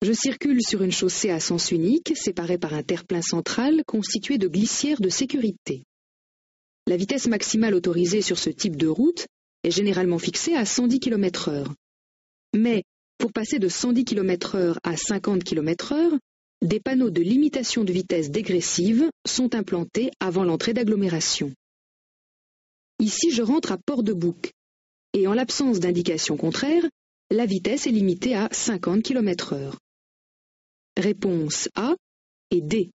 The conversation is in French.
Je circule sur une chaussée à sens unique, séparée par un terre-plein central constitué de glissières de sécurité. La vitesse maximale autorisée sur ce type de route est généralement fixée à 110 km/h. Mais, pour passer de 110 km/h à 50 km/h, des panneaux de limitation de vitesse dégressive sont implantés avant l'entrée d'agglomération. Ici, je rentre à Port-de-Bouc, et en l'absence d'indication contraire, la vitesse est limitée à 50 km/h. Réponse A et D.